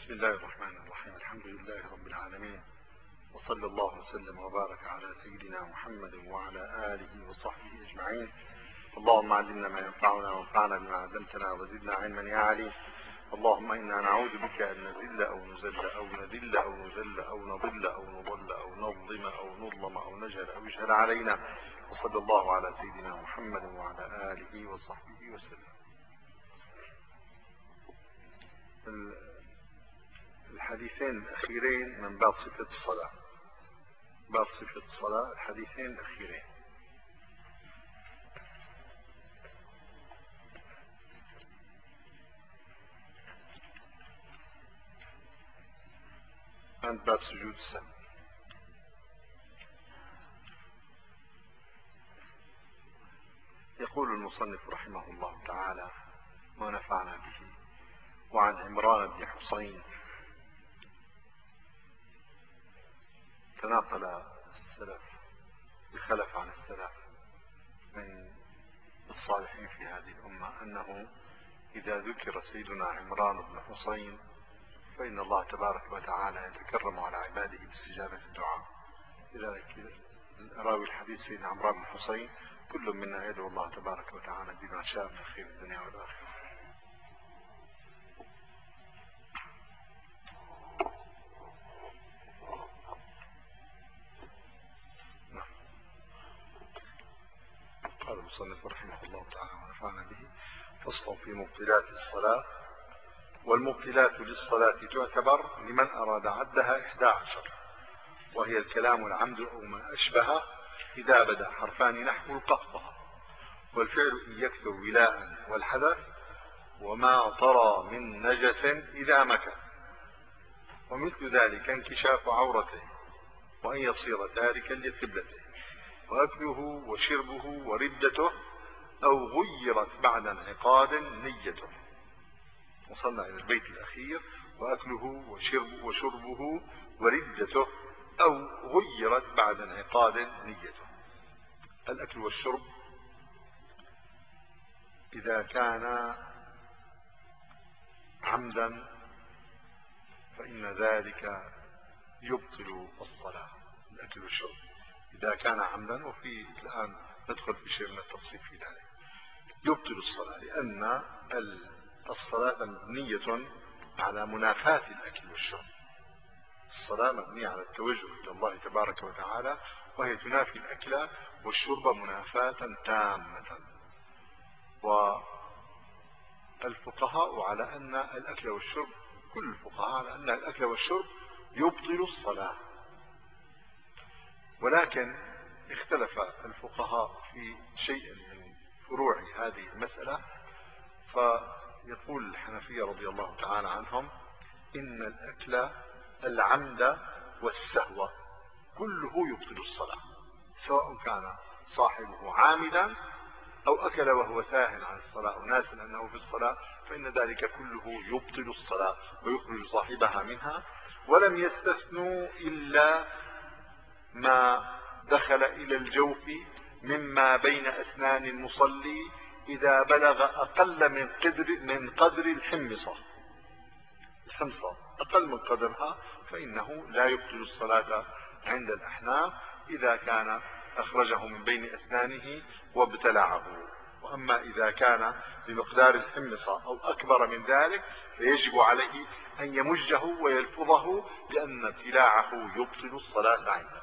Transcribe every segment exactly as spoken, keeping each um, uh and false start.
بسم الله الرحمن الرحيم. الحمد لله رب العالمين، وصلى الله وسلم وبارك على سيدنا محمد وعلى آله وصحبه أجمعين. اللهم علمنا ما ينفعنا وانفعنا بما علمتنا وزدنا علما يا عليم. اللهم إنا نعوذ بك أن نزل أو نزل أو نذل أو نذل أو نضل أو نضل أو نظلم أو نظلم أو نجهل أو يجهل علينا. وصلى الله على سيدنا محمد وعلى آله وصحبه وسلم. الحديثين الأخيرين من باب صفة الصلاة، باب صفة الصلاة، الحديثين الأخيرين. عند باب سجود السهو. يقول المصنف رحمه الله تعالى ونفعنا به: وعن عمران بن حصين تناقل السلف بخلف عن السلف من الصالحين في هذه الأمة أنه إذا ذكر سيدنا عمران بن حصين فإن الله تبارك وتعالى يتكرم على عباده باستجابة الدعاء. لذلك راوي الحديث سيدنا عمران بن حصين كل منا يدعو الله تبارك وتعالى بما شاء من خير الدنيا والآخرة. قال المصنف رحمه الله تعالى ونفعنا به: فصل في مبطلات الصلاة. والمبطلات للصلاة تعتبر لمن أراد عدها إحدى عشر، وهي الكلام العمد أو ما أشبه إذا بدأ حرفان نحو القهقه، والفعل إن يكثر ولاء، والحدث وما طرى من نجس إذا مكث، ومثل ذلك انكشاف عورته، وأن يصير تاركا لقبلته، وأكله وشربه وردته، أو غيرت بعد انعقاد نيته. وصلنا إلى البيت الأخير: وأكله وشرب وشربه وردته أو غيرت بعد انعقاد نيته. الأكل والشرب إذا كان عمدا فإن ذلك يبطل الصلاة. الأكل والشرب إذا كان عمدا، وفي الآن ندخل في شيء من التفصيل في ذلك، يبطل الصلاة، لأن الصلاة مبنية على منافاة الأكل والشرب. الصلاة مبنية على التوجه إلى الله تبارك وتعالى، وهي تنافي الأكل والشرب منافاة تامة. والفقهاء على أن الأكل والشرب، كل الفقهاء على أن الأكل والشرب يبطل الصلاة، ولكن اختلف الفقهاء في شيء من فروع هذه المسألة. فيقول الحنفية رضي الله تعالى عنهم: إن الأكل العمد والسهو كله يبطل الصلاة، سواء كان صاحبه عامدا أو أكل وهو ساهن عن الصلاة أو ناسا أنه في الصلاة، فإن ذلك كله يبطل الصلاة ويخرج صاحبها منها. ولم يستثنوا إلا ما دخل إلى الجوف مما بين أسنان المصلي إذا بلغ أقل من قدر من قدر الحمصة. الحمصة أقل من قدرها فإنه لا يبطل الصلاة عند الأحناف إذا كان أخرجه من بين أسنانه وابتلعه. وأما إذا كان بمقدار الحمصة أو أكبر من ذلك فيجب عليه أن يمجه ويلفظه، لأن ابتلاعه يبطل الصلاة عنده.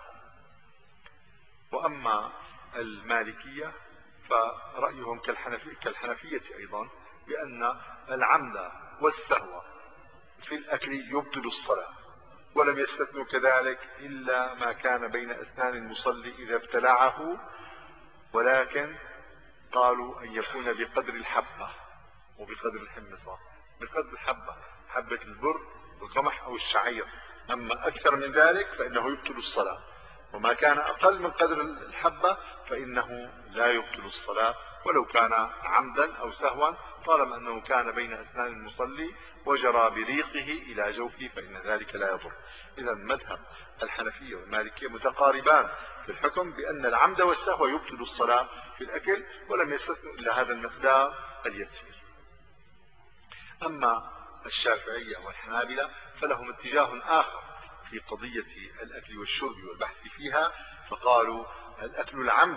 وأما المالكية فرأيهم كالحنفية, كالحنفية أيضا، بأن العمد والسهو في الأكل يبطل الصلاة، ولم يستثنوا كذلك إلا ما كان بين أسنان المصلي إذا ابتلعه، ولكن قالوا أن يكون بقدر الحبة وبقدر الحمصة. بقدر الحبة، حبة البر والقمح أو الشعير. أما أكثر من ذلك فإنه يبطل الصلاة، وما كان أقل من قدر الحبة فإنه لا يبطل الصلاة ولو كان عمدا أو سهوا، طالما أنه كان بين أسنان المصلي وجرى بريقه إلى جوفه فإن ذلك لا يضر. إذا مذهب الحنفية والمالكية متقاربان في الحكم بأن العمد والسهو يبطل الصلاة في الأكل، ولم يستثنوا إلا هذا المقدار اليسير. أما الشافعية والحنابلة فلهم اتجاه آخر في قضية الأكل والشرب والبحث فيها، فقالوا الأكل العمد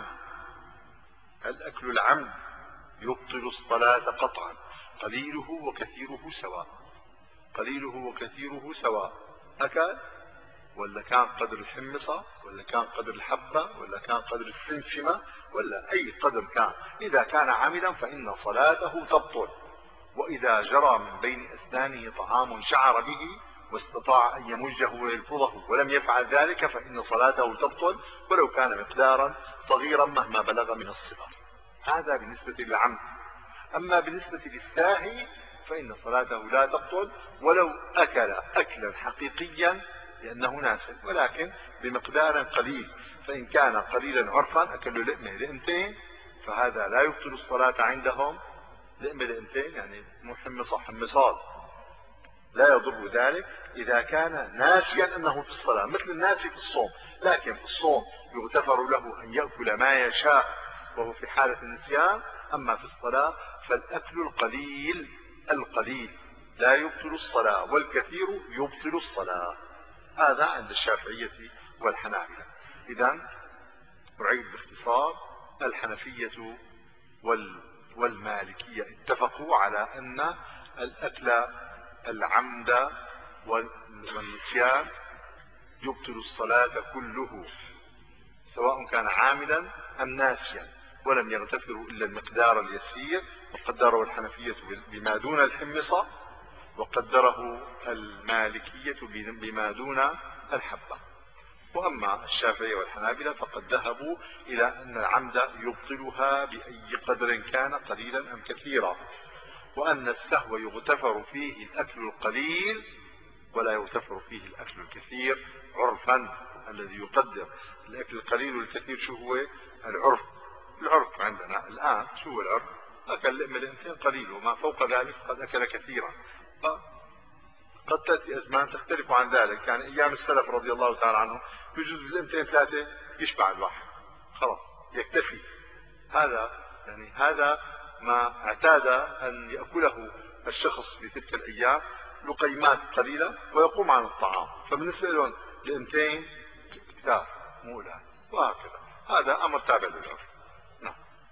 الأكل العمد يبطل الصلاة قطعا، قليله وكثيره سواء. قليله وكثيره سواء، أكل ولا كان قدر الحمصة ولا كان قدر الحبة ولا كان قدر السمسمة ولا أي قدر كان، إذا كان عمدا فإن صلاته تبطل. وإذا جرى من بين أسنانه طعام شعر به واستطاع أن يمجه ويلفظه ولم يفعل ذلك فإن صلاته تبطل ولو كان مقدارا صغيرا مهما بلغ من الصغر. هذا بالنسبة للعمد. أما بالنسبة للساهي فإن صلاته لا تبطل ولو أكل أكلا حقيقيا لأنه ناس، ولكن بمقدار قليل. فإن كان قليلا عرفا أكل لقمة لقمتين فهذا لا يبطل الصلاة عندهم. لقمة لقمتين يعني مو حمصة حمصات، لا يضر ذلك إذا كان ناسيا أنه في الصلاة، مثل الناس في الصوم. لكن في الصوم يغتفر له أن يأكل ما يشاء وهو في حالة النسيان. أما في الصلاة فالأكل القليل القليل لا يبطل الصلاة والكثير يبطل الصلاة. هذا عند الشافعية والحنابلة. إذن أعيد باختصار: الحنفية والمالكية اتفقوا على أن الأكل العمد والنسيان يبطل الصلاة كله سواء كان عامدا أم ناسيا، ولم يغتفروا إلا المقدار اليسير، وقدره الحنفية بما دون الحمصة وقدره المالكية بما دون الحبة. وأما الشافعية والحنابلة فقد ذهبوا إلى أن العمد يبطلها بأي قدر كان قليلا أم كثيرا، وأن السهو يغتفر فيه الأكل القليل ولا يغتفر فيه الأكل الكثير عرفا. الذي يقدر الأكل القليل والكثير شو هو؟ العرف. العرف عندنا الآن شو هو العرف؟ أكل لقمة لقمتين قليل، وما فوق ذلك قد أكل كثيرا. قد تأتي أزمان تختلف عن ذلك، يعني أيام السلف رضي الله تعالى عنهم بجوز باللقمتين ثلاثة يشبع الواحد خلاص يكتفي. هذا يعني هذا ما اعتاد أن يأكله الشخص في تلك الأيام، لقيمات قليلة ويقوم عن الطعام، فبالنسبة لهم لقمتين كثار مو قلال، وهكذا. هذا أمر تابع للعرف. نعم.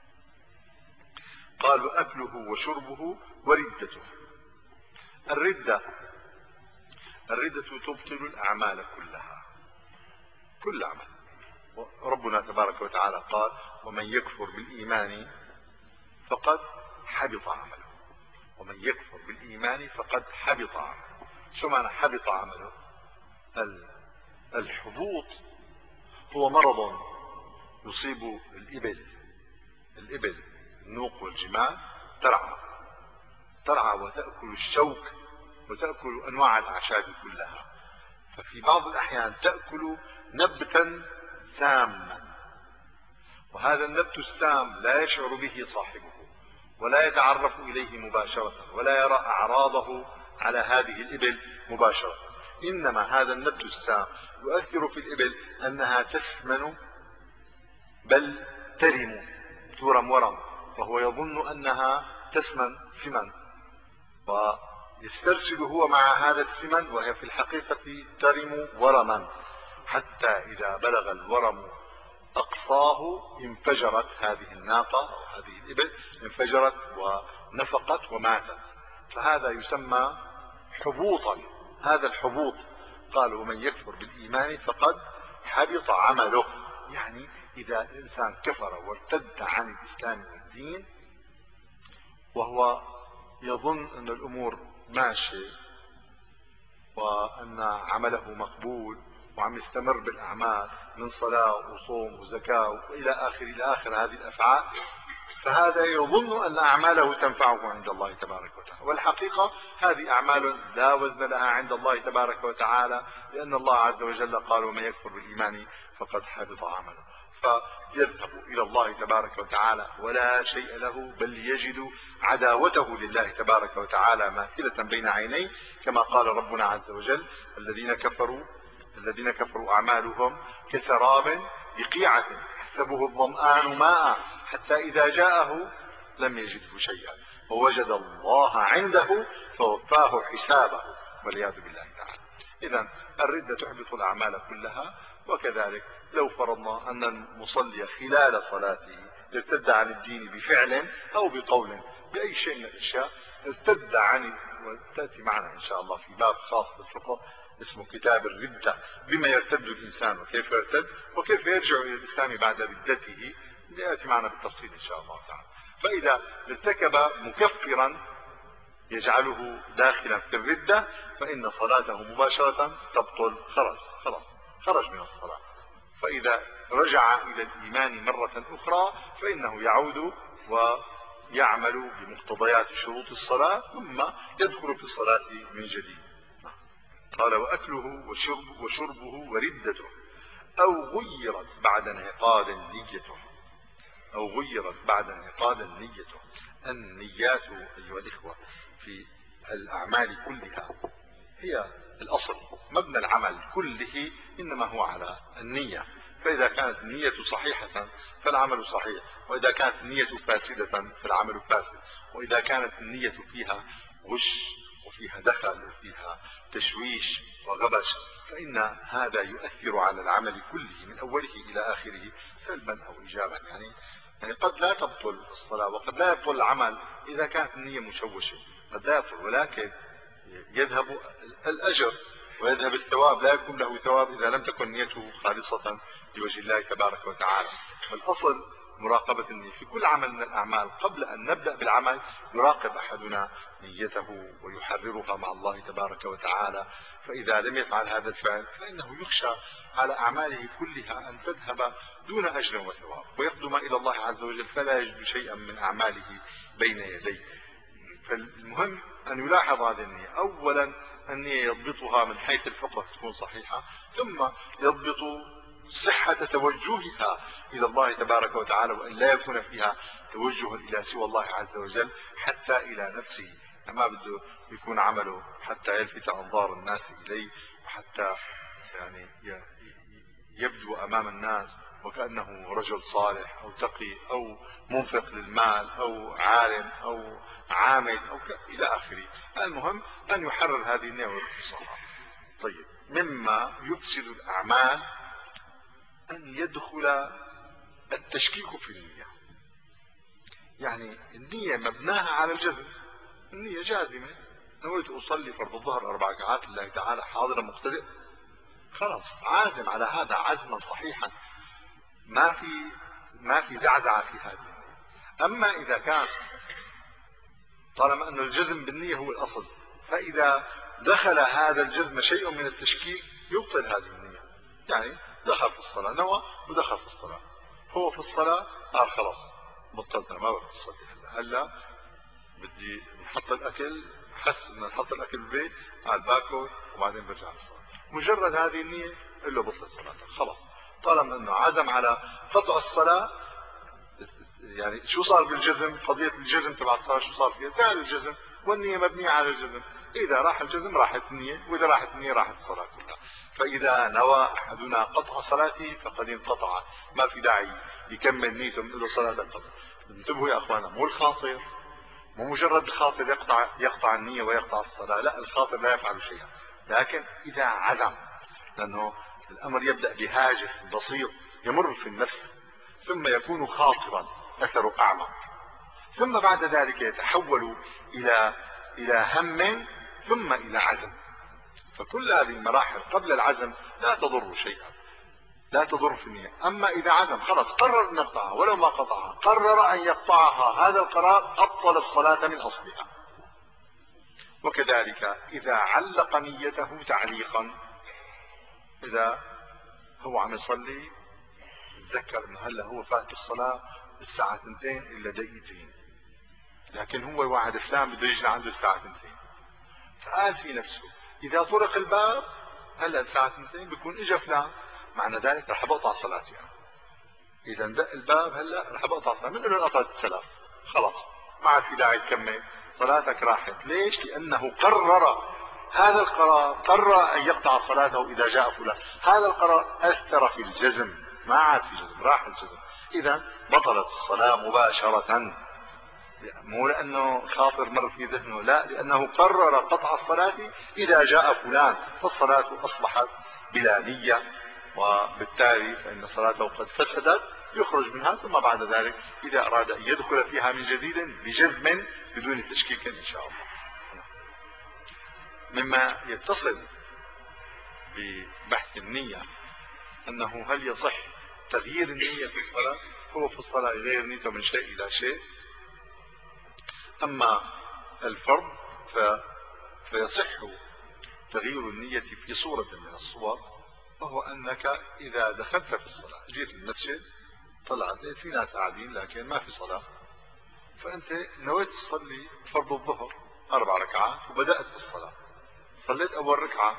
قالوا أكله وشربه وردته. الردة الردة تبطل الأعمال كلها، كل عمل. ربنا تبارك وتعالى قال: ومن يكفر بالإيمان فقد حبط عمله. ومن يكفر بالإيمان فقد حبط عمله. شو معنى حبط عمله؟ الحبوط هو مرض يصيب الإبل الإبل النوق والجمال، ترعى ترعى وتأكل الشوك وتأكل أنواع الأعشاب كلها. ففي بعض الأحيان تأكل نبتا ساما، وهذا النبت السام لا يشعر به صاحبه ولا يتعرف إليه مباشرة ولا يرى أعراضه على هذه الإبل مباشرة، إنما هذا النبت السام يؤثر في الإبل أنها تسمن بل ترم، تورم ورم، وهو يظن أنها تسمن سمن، ويسترسل هو مع هذا السمن وهي في الحقيقة ترم ورما، حتى إذا بلغ الورم أقصاه انفجرت هذه الناقة أو هذه الإبل، انفجرت ونفقت وماتت. فهذا يسمى حبوطا. هذا الحبوط قالوا: ومن يكفر بالإيمان فقد حبط عمله. يعني إذا الإنسان كفر وارتد عن الإسلام والدين وهو يظن أن الأمور ماشية وأن عمله مقبول وعم يستمر بالأعمال من صلاة وصوم وزكاة وإلى آخر إلى آخر هذه الأفعال، فهذا يظن أن أعماله تنفعه عند الله تبارك وتعالى، والحقيقة هذه أعمال لا وزن لها عند الله تبارك وتعالى، لأن الله عز وجل قال: ومن يكفر بالإيمان فقد حبط عمله. فيذهب إلى الله تبارك وتعالى ولا شيء له، بل يجد عداوته لله تبارك وتعالى ماثلة بين عينيه، كما قال ربنا عز وجل: الذين كفروا الذين كفروا أعمالهم كسراب بقيعة يحسبه الظمآن ماء حتى إذا جاءه لم يجده شيئا ووجد الله عنده فوفاه حسابه والعياذ بالله تعالى. إذا الردة تحبط الأعمال كلها. وكذلك لو فرضنا أن المصلي خلال صلاته ارتد عن الدين بفعل أو بقول بأي شيء من الأشياء، ارتد عن، وتأتي معنا إن شاء الله في باب خاص في الفقه اسمه كتاب الردة، بما يرتد الإنسان وكيف يرتد وكيف يرجع إلى الإسلام بعد ردته، يأتي معنا بالتفصيل إن شاء الله تعالى. فإذا ارتكب مكفرا يجعله داخلا في الردة فإن صلاته مباشرة تبطل، خرج خلاص خرج من الصلاة. فإذا رجع إلى الإيمان مرة أخرى فإنه يعود ويعمل بمقتضيات شروط الصلاة ثم يدخل في الصلاة من جديد. قال وأكله وشرب وشربه وردته أو غيرت بعد انعقاد نيته، أو غيرت بعد انعقاد نيته. النيات أيها الإخوة في الأعمال كلها هي الأصل، مبنى العمل كله إنما هو على النية. فإذا كانت النية صحيحة فالعمل صحيح، وإذا كانت النية فاسدة فالعمل فاسد، وإذا كانت النية فيها غش وفيها دخل وفيها تشويش وغبش فإن هذا يؤثر على العمل كله من أوله إلى آخره سلبا أو إيجابا. يعني يعني قد لا تبطل الصلاة وقد لا يبطل العمل إذا كانت النية مشوشة، قد لا يبطل، ولكن يذهب الأجر ويذهب الثواب، لا يكون له ثواب إذا لم تكن نيته خالصة لوجه الله تبارك وتعالى. فالأصل مراقبة النية في كل عمل من الأعمال. قبل أن نبدأ بالعمل يراقب أحدنا نيته ويحررها مع الله تبارك وتعالى، فإذا لم يفعل هذا الفعل فإنه يخشى على أعماله كلها أن تذهب دون أجر وثواب، ويقدم إلى الله عز وجل فلا يجد شيئا من أعماله بين يديه. فالمهم أن يلاحظ هذه النية. أولا النية يضبطها من حيث الفقه تكون صحيحة، ثم يضبط صحة توجهها إلى الله تبارك وتعالى، وأن لا يكون فيها توجه إلى سوى الله عز وجل حتى إلى نفسه. ما بده يكون عمله حتى يلفت أنظار الناس إليه، وحتى يعني يبدو أمام الناس وكأنه رجل صالح أو تقي أو منفق للمال أو عالم أو عامل أو إلى آخره. المهم أن يحرر هذه النية ويخلصها. طيب، مما يفسد الأعمال أن يدخل التشكيك في النية. يعني النية مبناها على الجزم، النية جازمة، نويت أصلي فرض الظهر أربع ركعات لله تعالى حاضرا مقتدئ، خلاص عازم على هذا عزما صحيحا، ما في ما في زعزعة في هذه النية. أما إذا كان طالما أن الجزم بالنية هو الأصل، فإذا دخل هذا الجزم شيء من التشكيك يبطل هذه النية. يعني دخل في الصلاة، نوى ودخل في الصلاة، هو في الصلاة قال خلاص بطلنا ما بدي أصلي هلا هلا بدي نحط الأكل، حس إن نحط الأكل بالبيت قال باكل وبعدين برجع للصلاة. مجرد هذه النية إلا بطلت صلاته خلاص، طالما أنه عزم على قطع الصلاة. يعني شو صار بالجزم؟ قضية الجزم تبع الصلاة شو صار فيها؟ زال الجزم والنية مبنية على الجزم، إذا راح الجزم راحت النية، وإذا راحت النية راحت الصلاة كلها. فإذا نوى أحدنا قطع صلاته فقد انقطع، ما في داعي يكمل نيته من له صلاة قطع. انتبهوا يا أخوانا، مو الخاطر، مو مجرد الخاطر يقطع يقطع النية ويقطع الصلاة، لا، الخاطر لا يفعل شيئا، لكن إذا عزم، لأنه الأمر يبدأ بهاجس بسيط يمر في النفس ثم يكون خاطرا أثر أعمق، ثم بعد ذلك يتحول إلى إلى هم ثم إلى عزم. فكل هذه المراحل قبل العزم لا تضر شيئا، لا تضر في النية. أما إذا عزم خلاص قرر أن يقطعها ولو ما قطعها، قرر أن يقطعها، هذا القرار أبطل الصلاة من أصلها. وكذلك إذا علق نيته تعليقا، إذا هو عم يصلي تذكر أنه هلا هو فات الصلاة الساعة اثنتين إلا دقيقتين، لكن هو وعد فلان بده يجي عنده الساعة اثنتين، فقال في نفسه إذا طرق الباب هلا الساعة اثنتين بيكون إجا فلان، معنى ذلك رح بقطع صلاتي يعني. إذا دق الباب هلا رح بقطع صلاتي، من إنه قطعت السلاف خلاص ما عاد في داعي تكمل صلاتك، راحت. ليش؟ لأنه قرر هذا القرار، قرر أن يقطع صلاته إذا جاء فلان، هذا القرار أثر في الجزم، ما عاد في جزم، راح الجزم، إذا بطلت الصلاة مباشرة. مو لأنه خاطر مر في ذهنه، لا، لأنه قرر قطع الصلاة إذا جاء فلان، فالصلاة أصبحت بلا نية، وبالتالي فإن صلاته قد فسدت، يخرج منها، ثم بعد ذلك إذا أراد أن يدخل فيها من جديد بجزم بدون تشكيك إن شاء الله. مما يتصل ببحث النية أنه هل يصح تغيير النية في الصلاة؟ هو في الصلاة يغير نيته من شيء إلى شيء. أما الفرض ف... فيصح تغيير النية في صورة من الصور، وهو أنك إذا دخلت في الصلاة، جيت المسجد، طلعت في ناس قاعدين لكن ما في صلاة، فأنت نويت تصلي فرض الظهر أربع ركعات وبدأت بالصلاة، صليت أول ركعة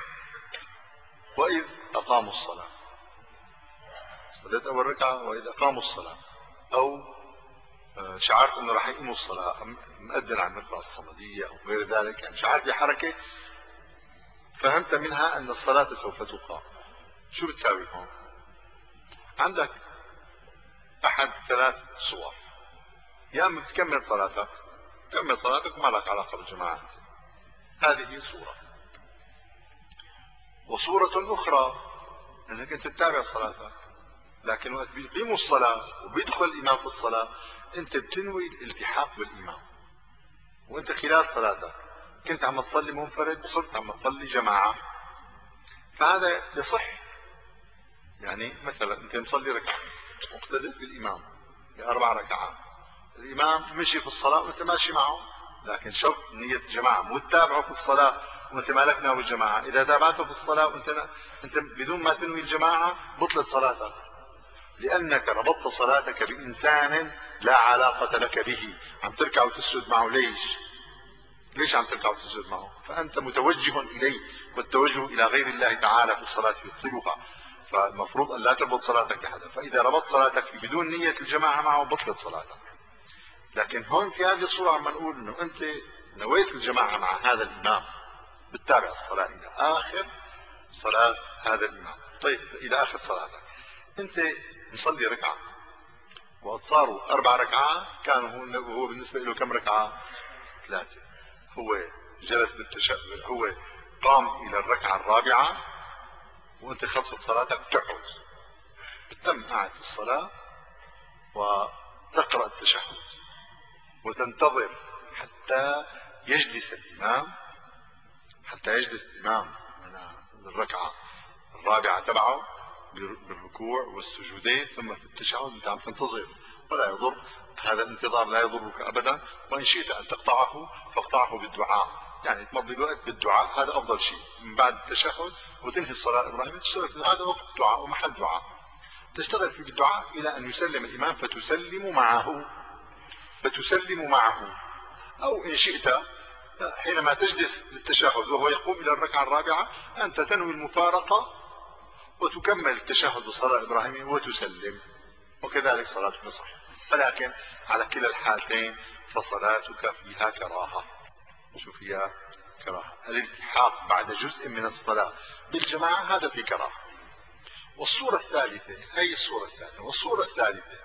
وإذ أقاموا الصلاة، صليت أول ركعة وإذ أقاموا الصلاة، أو شعرت أنه راح يقيموا الصلاة، مؤذن عم يقرأ الصمدية أو غير ذلك، يعني شعرت بحركة فهمت منها أن الصلاة سوف تقام. شو بتساوي هون؟ عندك أحد ثلاث صور، يا أما بتكمل صلاتك، تكمل صلاتك ما لك علاقة بالجماعة، هذه صورة. وصورة أخرى أنك أنت تتابع صلاتك، لكن وقت بيقيموا الصلاة وبيدخل الإمام في الصلاة أنت بتنوي الالتحاق بالإمام، وأنت خلال صلاتك كنت عم تصلي منفرد، صرت عم تصلي جماعة، فهذا يصح. يعني مثلا أنت مصلي ركعة مقتدت بالإمام بأربع ركعات، الإمام مشي في الصلاة وأنت ماشي معه، لكن شرط نية الجماعة، مو تتابعه في الصلاة وأنت مالك ناوي الجماعة. إذا تابعته في الصلاة وأنت أنت بدون ما تنوي الجماعة بطلت صلاتك، لأنك ربطت صلاتك بإنسان لا علاقة لك به، عم تركع وتسجد معه. ليش؟ ليش عم تركع وتسجد معه؟ فأنت متوجه إليه، والتوجه إلى غير الله تعالى في الصلاة يبطلها، فالمفروض أن لا تربط صلاتك بحدا. فإذا ربطت صلاتك بدون نية الجماعة معه بطلت صلاتك. لكن هون في هذه الصورة عم نقول إنه أنت نويت الجماعة مع هذا الإمام، بتتابع الصلاة إلى آخر صلاة هذا الإمام. طيب إلى آخر صلاتك أنت مصلي ركعة وصاروا أربع ركعات، كان هو بالنسبة له كم ركعة؟ ثلاثة. هو جلس بالتشهد، هو قام إلى الركعة الرابعة وأنت خلصت صلاتك تقعد، بتتم قاعد في الصلاة وتقرأ التشهد وتنتظر حتى يجلس الإمام، حتى يجلس الإمام من الركعة الرابعة تبعه بالركوع والسجودين، ثم في التشهد أنت عم تنتظر، ولا يضر هذا الانتظار، لا يضرك أبدا. وإن شئت أن تقطعه فاقطعه بالدعاء، يعني تمضي الوقت بالدعاء، هذا أفضل شيء. من بعد التشهد وتنهي الصلاة الإبراهيمية تشتغل في هذا وقت الدعاء ومحل دعاء، تشتغل في الدعاء إلى أن يسلم الإمام فتسلم معه، فتسلم معه. أو إن شئت حينما تجلس للتشهد وهو يقوم إلى الركعة الرابعة أنت تنوي المفارقة وتكمل التشهد بالصلاة الإبراهيمية وتسلم، وكذلك صلاتك صح. ولكن على كلا الحالتين فصلاتك فيها كراهة. شو فيها كراهة؟ الالتحاق بعد جزء من الصلاة بالجماعة هذا في كراهة. والصورة الثالثة، هي الصورة الثانية، والصورة الثالثة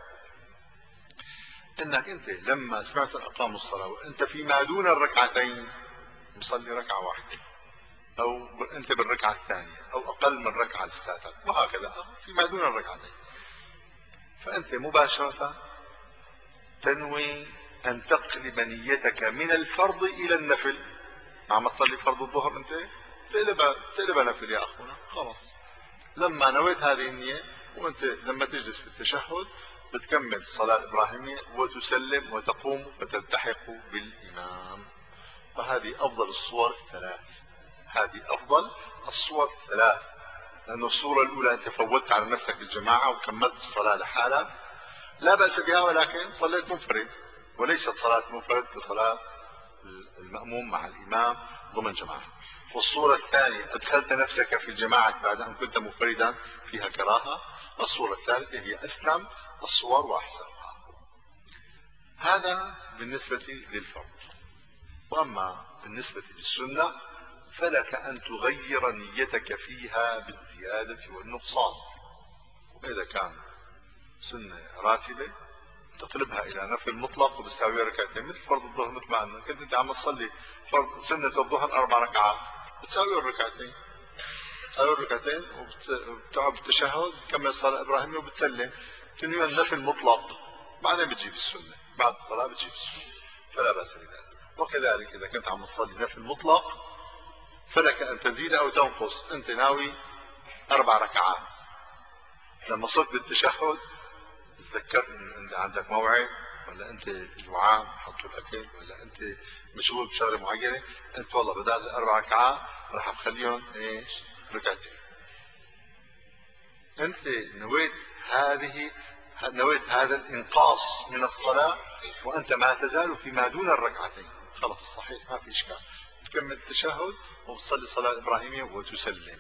انك انت لما سمعت اقاموا الصلاة وانت فيما دون الركعتين مصلي ركعة واحدة، او انت بالركعة الثانية او اقل من ركعة لساتك، وهكذا فيما دون الركعتين، فانت مباشرة تنوي ان تقلب نيتك من الفرض الى النفل. عم تصلي فرض الظهر انت تقلبها تقلبها نفل يا اخونا، خلاص. لما نويت هذه النية وانت لما تجلس في التشهد بتكمل الصلاة الإبراهيمية وتسلم وتقوم فتلتحق بالإمام. وهذه أفضل الصور الثلاث، هذه أفضل الصور الثلاث، لأن الصورة الأولى أنت فوتت على نفسك الجماعة وكملت الصلاة لحالك لا بأس بها، ولكن صليت منفرد وليست صلاة منفرد كصلاة المأموم مع الإمام ضمن جماعة. والصورة الثانية أدخلت نفسك في الجماعة بعد أن كنت منفردا، فيها كراهة. الصورة الثالثة هي أسلم الصور وأحسنها. هذا بالنسبة للفرض. وأما بالنسبة للسنة فلك أن تغير نيتك فيها بالزيادة والنقصان. وإذا كان سنة راتبة تقلبها الى نفل مطلق وبتساويها ركعتين، مثل فرض الظهر. مثل ما قلنا كنت انت عم تصلي فرض سنة الظهر اربع ركعات، بتساوي الركعتين، بتساوي الركعتين وبتقعد بالتشهد، تكمل الصلاة الابراهيمية وبتسلم، تنوي النفل مطلق، بعدين بتجيب السنة، بعد الصلاة بتجيب السنة، فلا بأس بذلك. وكذلك إذا كنت عم تصلي نفل مطلق فلك أن تزيد أو تنقص. أنت ناوي أربع ركعات، لما صرت بالتشهد تذكرت إن أنت عندك موعد، ولا أنت جوعان حطوا الأكل، ولا أنت مشغول بشغلة معينة، أنت والله بدال الأربع ركعات راح أخليهم إيش؟ ركعتين. أنت نويت هذه نويت هذا الإنقاص من الصلاة وأنت ما تزال فيما دون الركعتين، خلاص صحيح ما في إشكال، تكمل التشهد وتصلي صلاة إبراهيمية وتسلم.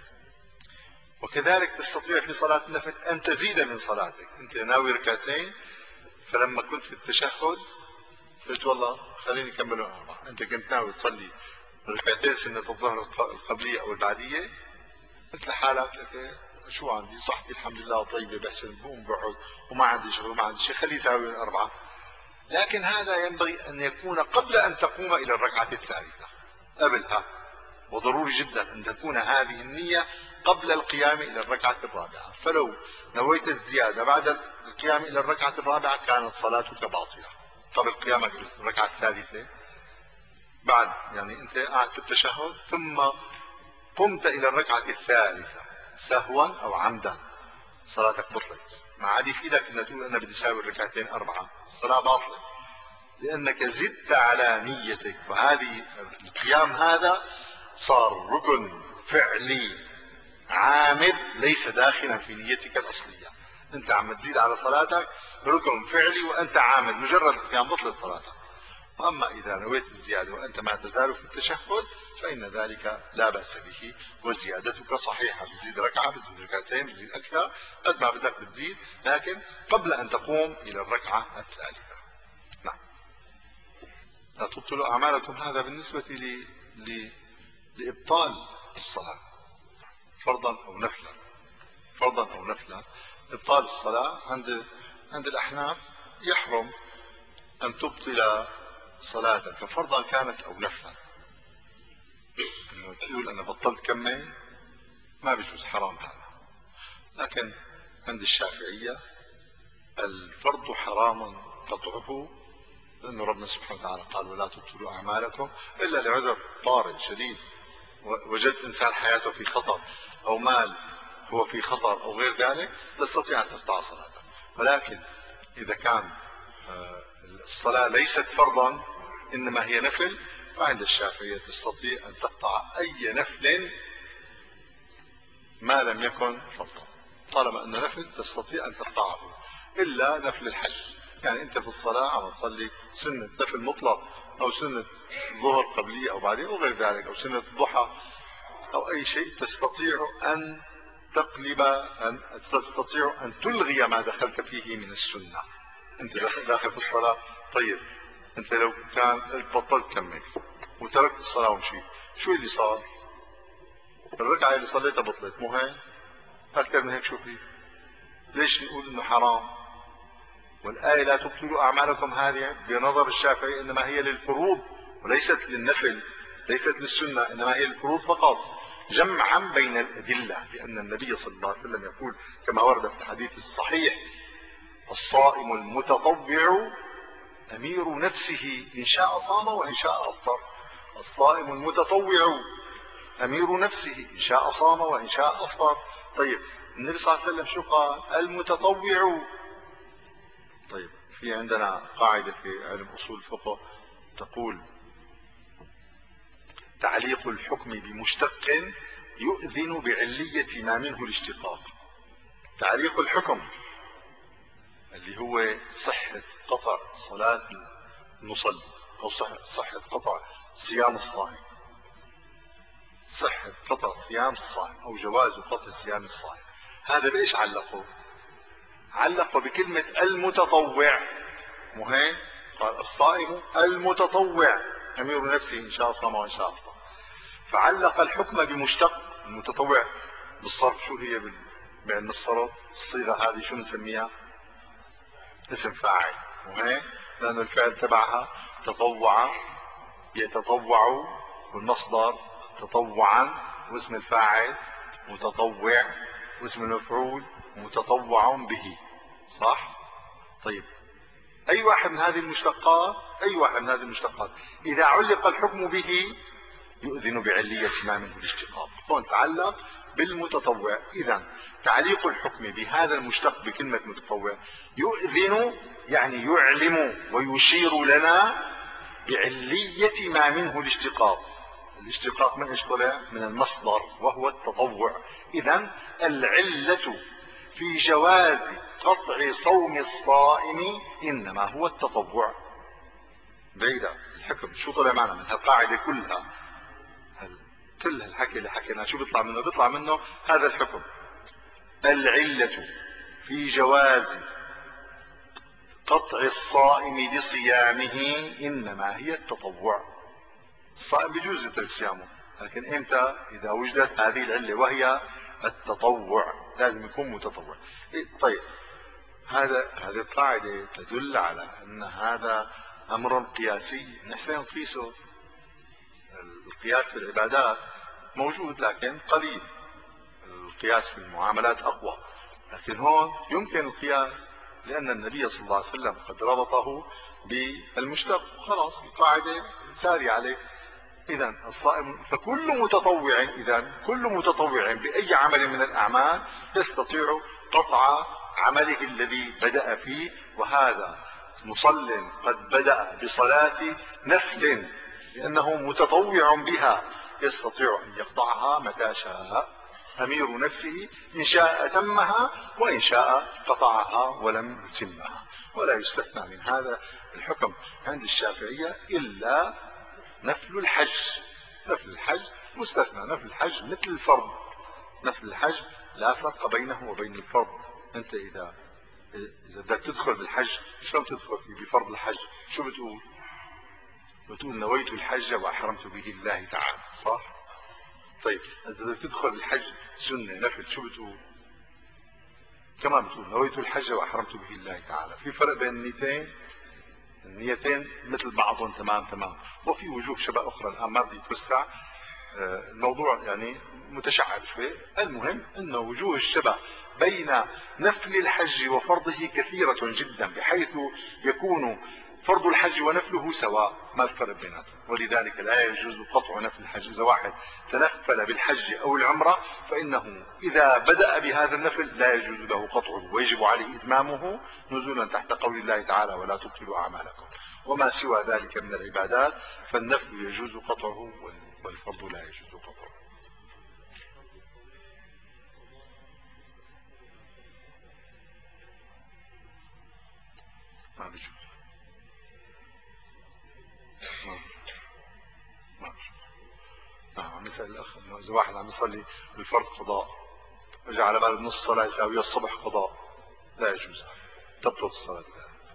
وكذلك تستطيع في صلاة النفل أن تزيد من صلاتك. أنت ناوي ركعتين، فلما كنت في التشهد قلت والله خليني أكملهم أربعة، أنت كنت ناوي تصلي ركعتين سنة الظهر القبلية أو البعدية، قلت لحالك شو عندي صحتي الحمد لله طيبة، بحسن بقوم بقعد وما عندي شغل وما عندي شيء، خليه يساوي الأربعة. لكن هذا ينبغي أن يكون قبل أن تقوم إلى الركعة الثالثة، قبلها، وضروري جدا أن تكون هذه النية قبل القيام إلى الركعة الرابعة. فلو نويت الزيادة بعد القيام إلى الركعة الرابعة كانت صلاتك باطلة. قبل قيامك إلى الركعة الثالثة، بعد يعني أنت قاعد في التشهد ثم قمت إلى الركعة الثالثة سهوا أو عمدا، صلاتك بطلت. ما عاد يفيدك أن تقول أنا بدي أساوي الركعتين أربعة، الصلاة باطلة، لأنك زدت على نيتك. وهذه القيام هذا صار ركن فعلي عامد ليس داخلا في نيتك الأصلية. أنت عم تزيد على صلاتك ركن فعلي وأنت عامد، مجرد القيام بطلت صلاتك. أما إذا نويت الزيادة وأنت ما تزال في التشهد فإن ذلك لا بأس به، وزيادتك صحيحة، بتزيد ركعة، بتزيد ركعتين، بتزيد أكثر، قد ما بدك بتزيد، لكن قبل أن تقوم إلى الركعة الثالثة. نعم. لا تبطلوا أعمالكم، هذا بالنسبة ل... ل... لإبطال الصلاة فرضا أو نفلا. فرضا أو نفلا، إبطال الصلاة عند عند الأحناف يحرم أن تبطل صلاتك فرضا كانت أو نفلا. إنه تقول أنا بطلت كمل ما بيجوز، حرام هذا. لكن عند الشافعية الفرض حرام قطعه، لأنه ربنا سبحانه وتعالى قال ولا تبطلوا أعمالكم إلا لعذر طارئ شديد، وجد إنسان حياته في خطر أو مال هو في خطر أو غير ذلك، تستطيع أن تقطع صلاتك. ولكن إذا كان الصلاة ليست فرضا إنما هي نفل، فعند الشافعية تستطيع أن تقطع أي نفل ما لم يكن فرضا. طالما أنه نفل تستطيع أن تقطعه، إلا نفل الحج. يعني أنت في الصلاة عم تصلي سنة نفل مطلق أو سنة ظهر قبلية أو بعدين أو غير ذلك أو سنة ضحى أو أي شيء، تستطيع أن تقلب، أن تستطيع أن تلغي ما دخلت فيه من السنة. أنت داخل في الصلاة، طيب أنت لو كان بطلت كمل وتركت الصلاة ومشيت، شو اللي صار؟ الركعة اللي صليتها بطلت، مو هيك؟ أكثر من هيك شو في؟ ليش نقول إنه حرام؟ والآية لا تبطلوا أعمالكم هذه بنظر الشافعي إنما هي للفروض وليست للنفل، ليست للسنة، إنما هي للفروض فقط، جمعا بين الأدلة. لأن النبي صلى الله عليه وسلم يقول كما ورد في الحديث الصحيح: الصائم المتطوع أمير نفسه إن شاء صام وإن شاء أفطر. الصائم المتطوع أمير نفسه إن شاء صام وإن شاء أفطر. طيب النبي صلى الله عليه وسلم شو قال؟ المتطوع. طيب في عندنا قاعدة في علم أصول الفقه تقول: تعليق الحكم بمشتق يؤذن بعلية ما منه الاشتقاق. تعليق الحكم اللي هو صحة قطع صلاة المصلي أو صحة قطع صيام الصائم، صحة قطع صيام الصائم أو جواز قطع صيام الصائم، هذا بإيش علقوا؟ علقوا بكلمة المتطوع. مو هيك؟ قال الصائم المتطوع أمير نفسه إن شاء صام وإن شاء أفطر. فعلق الحكم بمشتق. المتطوع بالصرف شو هي؟ بعلم الصرف الصيغة هذه شو نسميها؟ اسم فاعل. وهيك لأن الفعل تبعها تطوع، يتطوع، والمصدر تطوعا، واسم الفاعل متطوع، واسم المفعول متطوع به. صح؟ طيب أي واحد من هذه المشتقات، أي واحد من هذه المشتقات إذا علق الحكم به يؤذن بعلية ما منه الاشتقاق. هون تعلق بالمتطوع. إذا تعليق الحكم بهذا المشتق بكلمة متطوع يؤذن يعني يعلم ويشير لنا بعلية ما منه الاشتقاق. الاشتقاق من ايش طلع؟ من المصدر وهو التطوع. إذا العلة في جواز قطع صوم الصائم إنما هو التطوع. بعيدة الحكم شو طلع معنا من هالقاعدة كلها؟ كل هالحكي اللي حكيناه شو بيطلع منه؟ بيطلع منه هذا الحكم: العلة في جواز قطع الصائم لصيامه إنما هي التطوع. الصائم بيجوز يترك صيامه، لكن امتى؟ إذا وجدت هذه العلة وهي التطوع، لازم يكون متطوع. طيب هذا هذه القاعدة تدل على أن هذا أمر قياسي نحن نقيسه. القياس في العبادات موجود لكن قليل، القياس في المعاملات أقوى، لكن هون يمكن القياس لأن النبي صلى الله عليه وسلم قد ربطه بالمشتق، خلاص القاعدة ساري عليه. إذا الصائم فكل متطوع، إذا كل متطوع بأي عمل من الأعمال يستطيع قطع عمله الذي بدأ فيه. وهذا مصل قد بدأ بصلاة نفل لأنه متطوع بها يستطيع أن يقطعها متى شاء، أمير نفسه إن شاء تمها وإن شاء قطعها ولم يتمها. ولا يستثنى من هذا الحكم عند الشافعية إلا نفل الحج. نفل الحج مستثنى. نفل الحج مثل الفرض. نفل الحج لا فرق بينه وبين الفرض. أنت إذا إذا بدك تدخل بالحج شلون تدخل فيه؟ بفرض الحج شو بتقول؟ بتقول نويت الحج وأحرمت به الله تعالى، صح؟ طيب إذا بدك تدخل بالحج سنة نفل شو بتقول؟ كمان بتقول نويت الحج وأحرمت به الله تعالى. في فرق بين النيتين؟ النيتين مثل بعضهم تمام تمام، وفي وجوه شبه أخرى الآن ما بدي أتوسع، الموضوع يعني متشعب شوي. المهم أن وجوه الشبه بين نفل الحج وفرضه كثيرة جدا بحيث يكون فرض الحج ونفله سواء، ما الفرق بيناتهم. ولذلك لا يجوز قطع نفل الحج. إذا واحد تنفل بالحج أو العمرة فإنه إذا بدأ بهذا النفل لا يجوز له قطعه ويجب عليه إتمامه نزولا تحت قول الله تعالى ولا تبطلوا أعمالكم. وما سوى ذلك من العبادات فالنفل يجوز قطعه والفرض لا يجوز قطعه. ما بيجوز. ما ما بيجوز. نعم عم يسأل الأخ إنه إذا واحد عم يصلي بالفرض قضاء وجاء على بال نص صلاة يساويها الصبح قضاء، لا يجوز، تبطل الصلاة.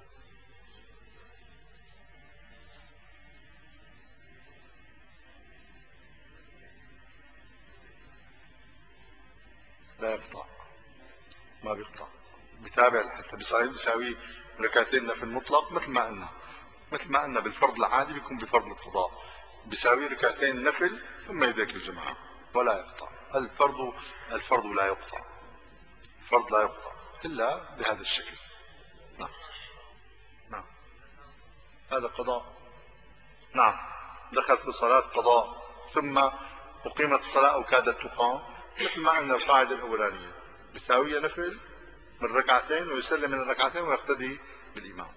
لا يقطع، ما بيقطع، بتابع حتى بيصير بيساوي ركعتين نفل مطلق مثل ما قلنا. مثل ما قلنا بالفرض العادي بيكون بفرض القضاء بيساوي ركعتين نفل ثم يدرك الجماعة ولا يقطع. الفرض الفرض لا يقطع. الفرض لا يقطع إلا بهذا الشكل. نعم نعم هذا قضاء. نعم دخل في صلاة قضاء ثم أقيمت الصلاة أو كادت تقام مثل ما قلنا القاعدة الأولانية بيساويها نفل من ركعتين ويسلم من الركعتين ويقتدي بالإمام.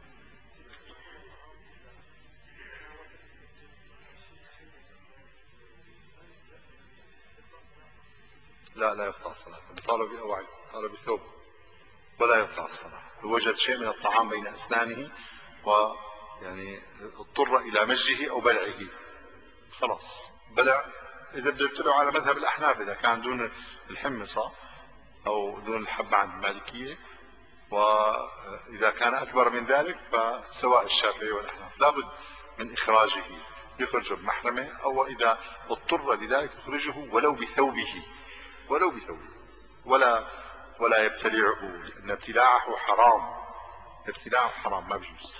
لا لا يقطع الصلاة، بطالب بأوعي، طالب بثوب، ولا يقطع الصلاة. وجد شيء من الطعام بين أسنانه ويعني اضطر إلى مجه أو بلعه، خلاص بلع. إذا بده يبتلعوا على مذهب الأحناف إذا كان دون الحمصة أو دون الحبة عند المالكية، وإذا كان أكبر من ذلك فسواء الشافعي والأحناف لابد من إخراجه، يخرج بمحرمه أو إذا اضطر لذلك يخرجه ولو بثوبه، ولو بثوبه، ولا ولا يبتلعه لأن ابتلاعه حرام. ابتلاعه حرام ما بجوز.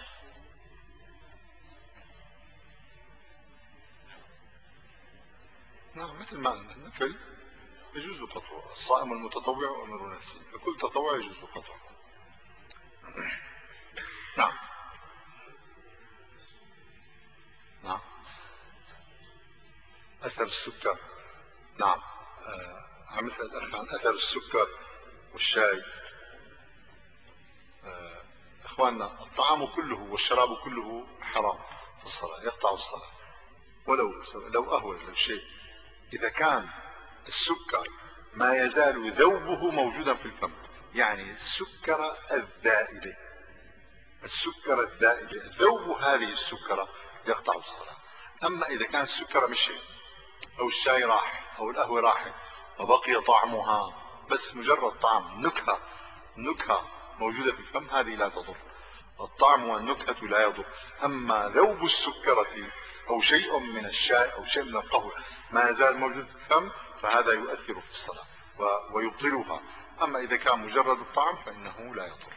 نعم مثل ما أنت نفل يجوز قطعه، الصائم المتطوع أمر نفسي، فكل تطوع يجوز قطعه. نعم نعم. أثر السكر، نعم. آه عم يسأل الأخ عن أثر السكر والشاي. آه إخواننا الطعام كله والشراب كله حرام في الصلاة، يقطع الصلاة ولو لو أهوى لو شيء. إذا كان السكر ما يزال ذوبه موجودا في الفم، يعني السكرة الذائبة، السكرة الذائبة ذوب هذه السكرة يقطع الصلاة. أما إذا كانت السكرة مشيت أو الشاي راح أو القهوة راحت وبقي طعمها بس مجرد طعم نكهة، نكهة موجودة في الفم، هذه لا تضر. الطعم والنكهة لا يضر. أما ذوب السكرة أو شيء من الشاي أو شيء من القهوة ما يزال موجود في الفم فهذا يؤثر في الصلاة ويبطلها. أما إذا كان مجرد الطعم فإنه لا يضر.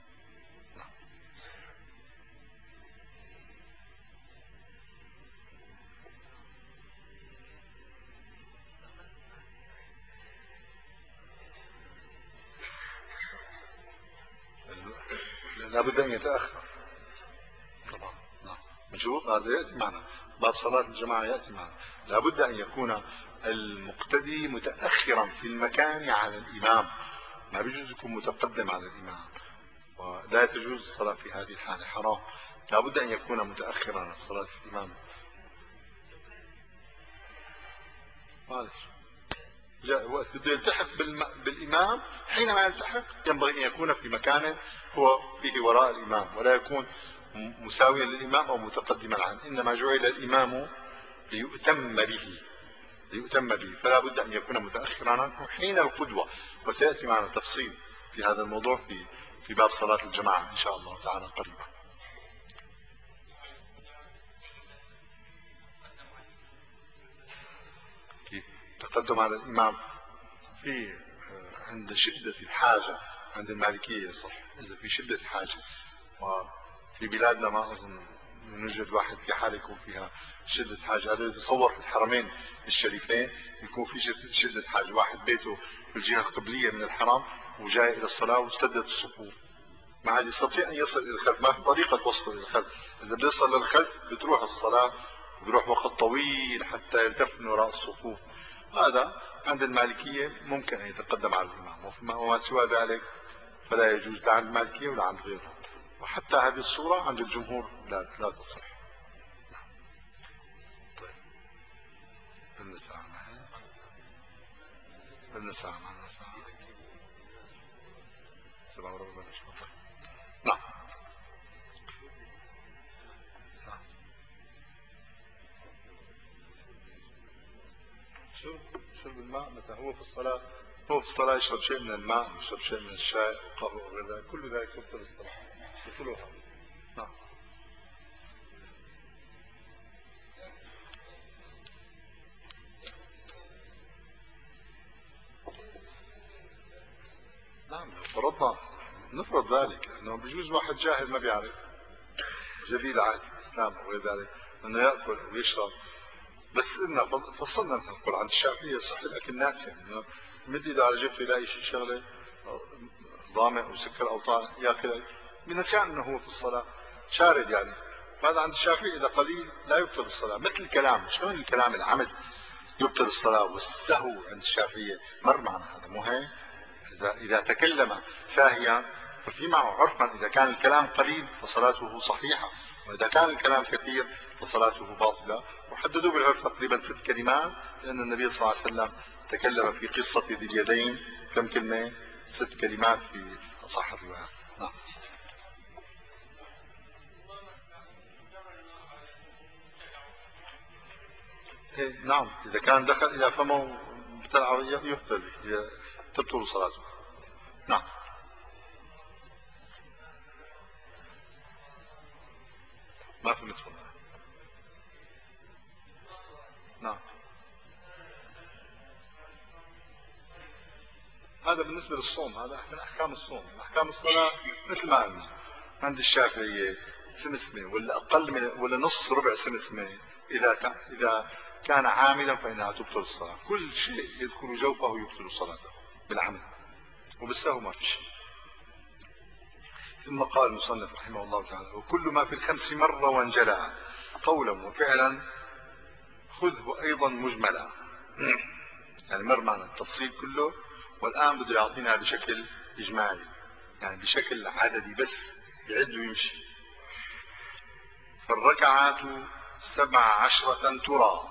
لابد أن يتأخر طبعا. نعم مشروط هذا يأتي معنا، باب صلاة الجماعة يأتي معنا. لابد أن يكون المقتدي متأخرا في المكان على الإمام، ما بيجوز يكون متقدم على الإمام، ولا تجوز الصلاة في هذه الحالة، حرام. لابد أن يكون متأخرا عن الصلاة في الإمام. معلش وقت بده يلتحق بالإمام، حينما يلتحق ينبغي أن يكون في مكان هو فيه وراء الإمام، ولا يكون مساويا للإمام أو متقدما عنه. إنما جعل الإمام ليؤتم به، ليؤتم به، فلا بد أن يكون متأخرا عنه حين القدوة. وسيأتي معنا تفصيل في هذا الموضوع في في باب صلاة الجماعة إن شاء الله تعالى قريبا. تقدم على الإمام في عند شدة الحاجة، عند المالكية صح، إذا في شدة الحاجة. وفي بلادنا ما أظن نوجد واحد في حالة يكون فيها شدة حاجة. هذا يتصور في الحرمين الشريفين يكون في شدة حاجة، واحد بيته في الجهة القبلية من الحرم وجاي إلى الصلاة وسدد الصفوف، ما عاد يستطيع أن يصل إلى الخلف، ما في طريقة وصله إلى الخلف. إذا بده يصل للخلف بتروح الصلاة وبيروح وقت طويل حتى يلتف من وراء الصفوف. هذا عند المالكية ممكن أن يتقدم على الإمام، وما سوى ذلك فلا يجوز لا عند المالكية ولا عند غيرهم. وحتى هذه الصورة عند الجمهور لا لا تصح. طيب النساء معنا، النساء معنا ساعة سبعة وربع بلش. نعم شرب شرب الماء متى هو في الصلاة، هو في الصلاة يشرب شيء من الماء، يشرب شيء من الشاي والقهوة وغير ذلك، كل ذلك يبطل الصلاة يبطلها. نعم نعم. لو فرضنا نفرض ذلك انه بجوز واحد جاهل ما بيعرف، جديد عهد الاسلام او غير ذلك، انه ياكل او يشرب. بس إننا فصلنا نقول عن الشافعية صح الأكل ناس، يعني إنه مد إيده على جبته يلاقي شيء شغلة ضامع أو سكر أو طارئ ياكل بنسيان إنه هو في الصلاة شارد يعني. هذا عند الشافعي إذا قليل لا يبطل الصلاة، مثل الكلام. شلون الكلام العمد يبطل الصلاة؟ والسهو عند الشافعية مر معنا هذا مو هيك؟ إذا إذا تكلم ساهيا ففي معه عرفا، إذا كان الكلام قليل فصلاته صحيحة، وإذا كان الكلام كثير فصلاته باطلة. وحددوا بالعرف تقريبا ست كلمات، لأن النبي صلى الله عليه وسلم تكلم في قصة ذي اليدين كم كلمة؟ ست كلمات في أصح الروايات. نعم. إيه نعم، إذا كان دخل إلى فمه ابتلعه يفتل تبطل صلاته. نعم ما في مثل. نعم هذا بالنسبة للصوم، هذا من أحكام الصوم. أحكام الصلاة مثل ما قلنا عند الشافعية سمسمة ولا أقل من ولا نص ربع سمسمة إذا كان إذا كان عاملا فإنها تبطل الصلاة. كل شيء يدخل جوفه يبطل صلاته بالعمد، وبالسهو ما في شيء. ثم قال المصنف رحمه الله تعالى: وكل ما في الخمس مر وانجلى قولا وفعلا خذه أيضا مجملا. يعني مر معنا التفصيل كله، والآن بده يعطينا بشكل إجمالي، يعني بشكل عددي بس يعد ويمشي. فالركعات سبع عشرة ترى.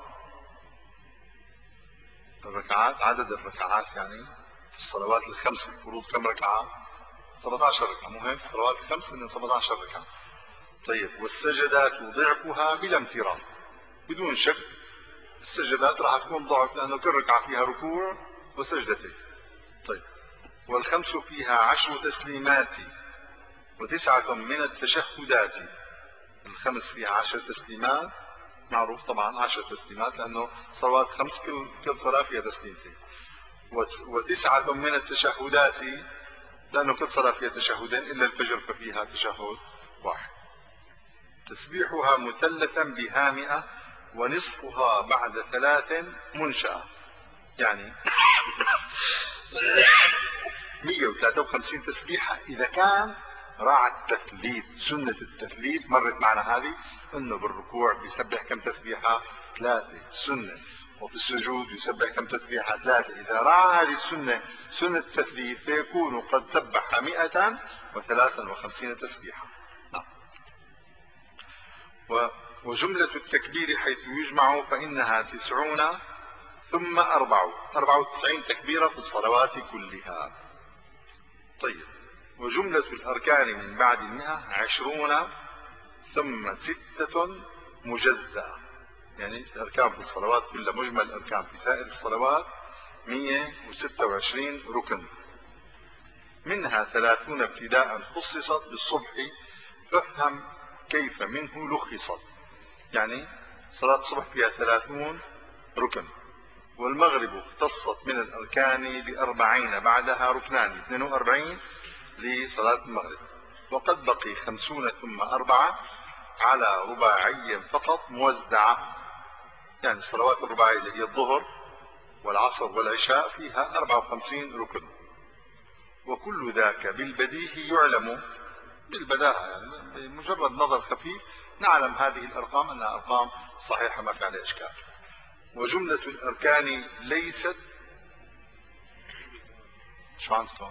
الركعات عدد الركعات يعني في الصلوات الخمس الفروض كم ركعة؟ سبعة عشر ركعة، مو هيك؟ الصلوات الخمس هن سبعة عشر ركعة. طيب والسجدات ضعفها بلا امتراء، بدون شك السجدات راح تكون ضعف، لأنه كل ركعة فيها ركوع وسجدتين. طيب والخمس فيها عشر تسليمات وتسعة من التشهدات. الخمس فيها عشر تسليمات، معروف طبعا عشر تسليمات لأنه صلوات خمس كل كل صلاة فيها تسليمتين. وتسعة من التشهدات لأنه كل صلاة فيها تشهدين إلا الفجر ففيها تشهد واحد. تسبيحها مثلثا بهامئة ونصفها بعد ثلاث منشأة، يعني مئة وثلاثة وخمسين تسبيحة إذا كان راعى التثليث. سنة التثليث مرت معنا هذه، انه بالركوع بيسبح كم تسبيحة؟ ثلاثة السنة، وفي السجود يسبح كم تسبيحة؟ ثلاثة. إذا راعى هذه السنة سنة التثليث فيكون قد سبح مئة وثلاثا وخمسين تسبيحة. نعم. وجملة التكبير حيث يجمع فإنها تسعون ثم أربع أربع وتسعين تكبيرة في الصلوات كلها. طيب وجملة الأركان من بعد المئة عشرون ثم ستة مجزأة، يعني الأركان في الصلوات كلها مجمل الأركان في سائر الصلوات مئة وستة وعشرين ركن، منها ثلاثون ابتداء خصصت بالصبح فافهم كيف منه لخصت. يعني صلاة الصبح فيها ثلاثون ركن، والمغرب اختصت من الأركان بأربعين بعدها ركنان اثنين وأربعين لصلاة المغرب. وقد بقي خمسون ثم أربعة على رباعي فقط موزعة، يعني الصلوات الرباعية اللي هي الظهر والعصر والعشاء فيها أربعة وخمسين ركن. وكل ذاك بالبديهي يعلم، بالبداهة يعني بمجرد نظر خفيف نعلم هذه الأرقام أنها أرقام صحيحة ما في عليها إشكال. وجملة الأركان ليست شو عندكم؟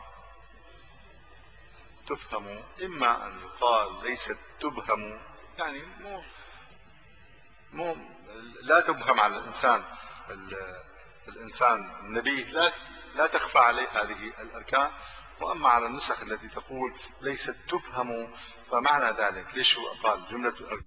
تفهم، إما أن يقال ليست تبهم، يعني مو مو لا تبهم على الإنسان الإنسان النبي لا لا تخفى عليه هذه الأركان. وأما على النسخ التي تقول ليست تفهم فمعنى ذلك ليش هو قال جملة الأركان؟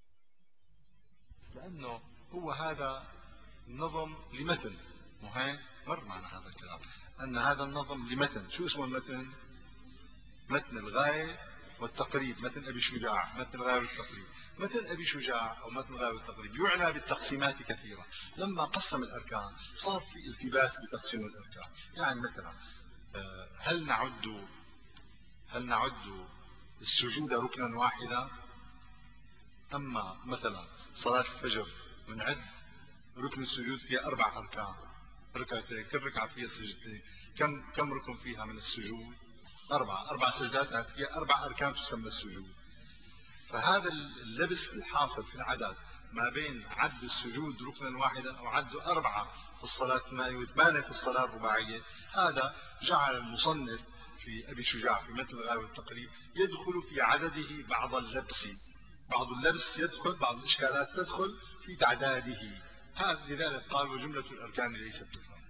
لأنه هو هذا النظم لمتن، وهي مر معنا هذا الكلام أن هذا النظم لمتن. شو اسمه المتن؟ متن الغاية والتقريب، متن أبي شجاع، متن الغاية والتقريب. متن أبي شجاع أو متن الغاية والتقريب يعنى بالتقسيمات كثيرة. لما قسم الأركان صار في التباس بتقسيم الأركان. يعني مثلا هل نعد هل نعد السجود ركنا واحدا؟ أما مثلا صلاة الفجر بنعد ركن السجود فيها أربع أركان، ركعتين، كل ركعة فيها سجدتين، كم كم ركن فيها من السجود؟ أربعة، أربع سجدات فيها أربع أركان تسمى السجود. فهذا اللبس الحاصل في العدد ما بين عد السجود ركنا واحدا أو عد أربعة في الصلاة الثمانية وثمانية في الصلاة الرباعية، هذا جعل المصنف في أبي شجاع في متن الغاية والتقريب يدخل في عدده بعض اللبس، بعض اللبس يدخل، بعض الإشكالات تدخل في تعداده. هذا لذلك قال وجملة الأركان ليست تفهم.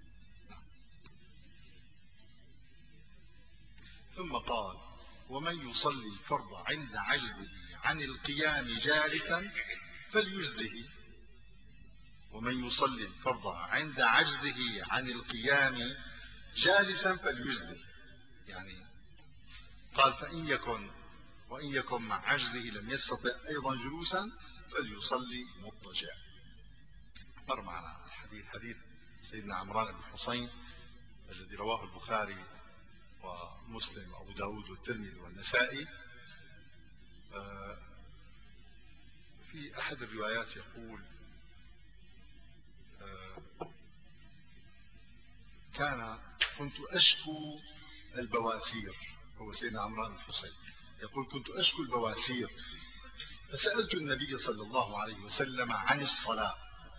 ثم قال ومن يصلي الفرض عند عجزه عن القيام جالسا فليجزه. ومن يصلي الفرض عند عجزه عن القيام جالسا فليجزه، يعني قال فإن يكن وإن يكن مع عجزه لم يستطع أيضا جلوسا فليصلي مضطجعا. مر معنا الحديث، حديث سيدنا عمران بن حسين الذي رواه البخاري ومسلم وأبو داود والترمذي والنسائي، في أحد الروايات يقول كان كنت أشكو البواسير، هو سيدنا عمران الحسين يقول كنت أشكو البواسير فسألت النبي صلى الله عليه وسلم عن الصلاة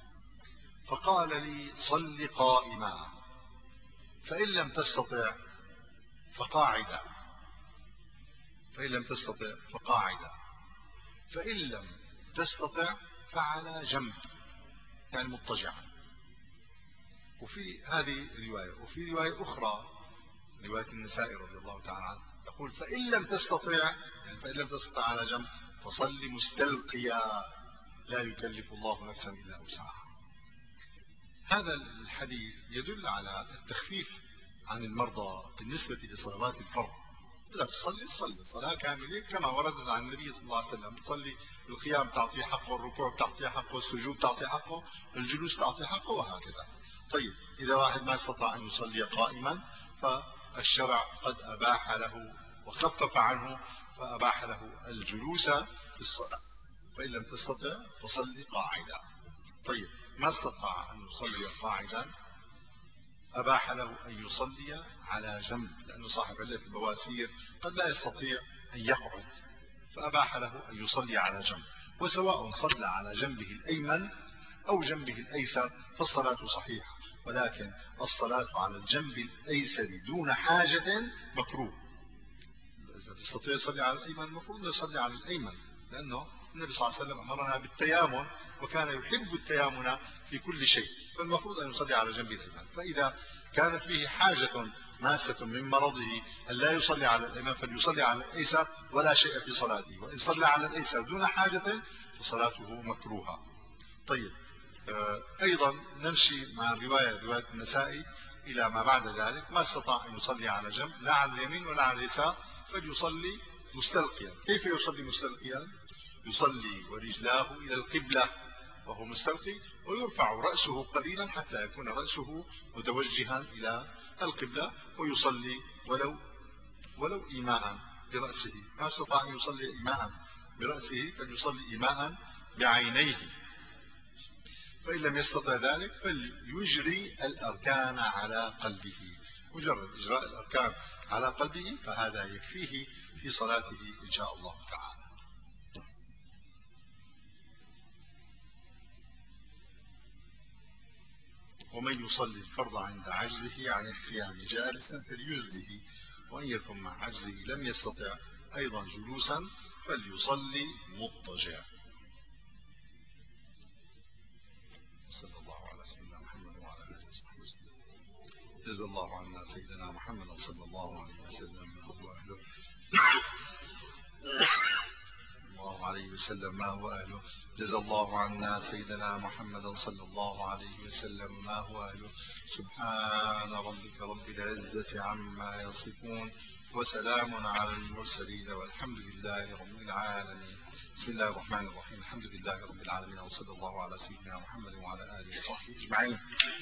فقال لي صل قائما، فإن لم تستطع فقاعدا، فإن لم تستطع فقاعدا، فإن لم تستطع فعلى جنب، يعني مضطجعا. وفي هذه الرواية، وفي رواية أخرى رواية النسائي رضي الله تعالى عنه يقول فإن لم تستطع، يعني فإن لم تستطع على جنب فصل مستلقيا، لا يكلف الله نفسا إلا وسعها. هذا الحديث يدل على التخفيف عن المرضى بالنسبة لصلوات الفرض. إذا تصلي تصلي صلاة كاملة كما وردت عن النبي صلى الله عليه وسلم، تصلي القيام تعطيه حقه، الركوع تعطيه حقه، السجود تعطيه حقه، الجلوس تعطيه حقه، وهكذا. طيب إذا واحد ما استطاع أن يصلي قائما فالشرع قد أباح له وخفف عنه فأباح له الجلوس في الصلاة. فإن لم تستطع فصلي قاعدا. طيب ما استطاع أن يصلي قاعدا أباح له أن يصلي على جنب، لأنه صاحب علة البواسير قد لا يستطيع أن يقعد، فأباح له أن يصلي على جنب. وسواء صلى على جنبه الأيمن أو جنبه الأيسر فالصلاة صحيحة، ولكن الصلاة على الجنب الأيسر دون حاجة مكروه. إذا يستطيع يصلي على الأيمن المفروض أن يصلي على الأيمن، لأنه النبي صلى الله عليه وسلم أمرنا بالتيامن وكان يحب التيامن في كل شيء، فالمفروض أن يصلي على جنب الأيمن. فإذا كانت به حاجة ماسة من مرضه أن لا يصلي على الأيمن فليصلي على الأيسر ولا شيء في صلاته، وإن صلى على الأيسر دون حاجة فصلاته مكروهة. طيب أيضا نمشي مع الرواية رواية النسائي إلى ما بعد ذلك، ما استطاع أن يصلي على جنب لا على اليمين ولا على اليسار فليصلي مستلقيا. كيف يصلي مستلقيا؟ يصلي ورجلاه إلى القبلة وهو مستلقي، ويرفع رأسه قليلا حتى يكون رأسه متوجها إلى القبلة، ويصلي ولو ولو إيماء برأسه. ما استطاع أن يصلي إيماء برأسه فليصلي إيماء بعينيه، فإن لم يستطع ذلك فليجري الأركان على قلبه. مجرد إجراء الأركان على قلبه فهذا يكفيه في صلاته إن شاء الله تعالى. ومن يصلي الفرض عند عجزه عن القيام جالسا فليزده، وإن يكن مع عجزه لم يستطع أيضا جلوسا فليصلي مضطجعا. صلى الله على سيدنا محمد وعلى آله وصحبه وسلم. جزا الله عنا سيدنا محمد صلى الله عليه وسلم ما هو أهله الله عليه وسلم ما هو أهله. جزا الله عنا سيدنا محمد صلى الله عليه وسلم ما هو أهله. سبحان ربك رب العزة عما يصفون وسلام على المرسلين والحمد لله رب العالمين. بسم الله الرحمن الرحيم. الحمد لله رب العالمين، وصلى الله على سيدنا محمد وعلى آله وصحبه أجمعين.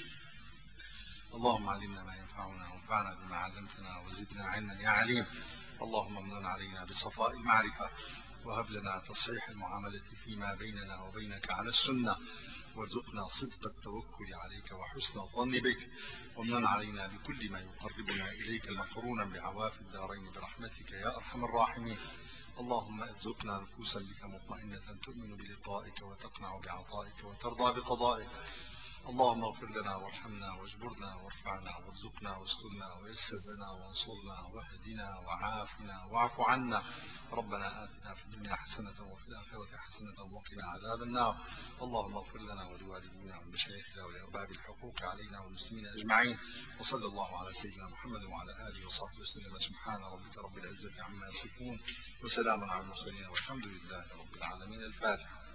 اللهم علمنا ما ينفعنا وانفعنا بما علمتنا وزدنا علما يا عليم. اللهم امن علينا بصفاء المعرفة، وهب لنا تصحيح المعاملة فيما بيننا وبينك على السنة، وارزقنا صدق التوكل عليك وحسن الظن بك، وامن علينا بكل ما يقربنا إليك مقرونا بعواف الدارين برحمتك يا أرحم الراحمين. اللهم ارزقنا نفوسا بك مطمئنة تؤمن بلقائك وتقنع بعطائك وترضى بقضائك. اللهم اغفر لنا وارحمنا واجبرنا وارفعنا وارزقنا واسترنا ويسر لنا وانصرنا واهدنا وعافنا واعف عنا. ربنا آتنا في الدنيا حسنة وفي الآخرة حسنة وقنا عذاب النار. اللهم اغفر لنا ولوالدينا ولمشايخنا ولأرباب الحقوق علينا والمسلمين أجمعين. وصلى الله على سيدنا محمد وعلى آله وصحبه وسلم. سبحان ربك رب العزة عما يصفون وسلام على المرسلين والحمد لله رب العالمين. الفاتحة.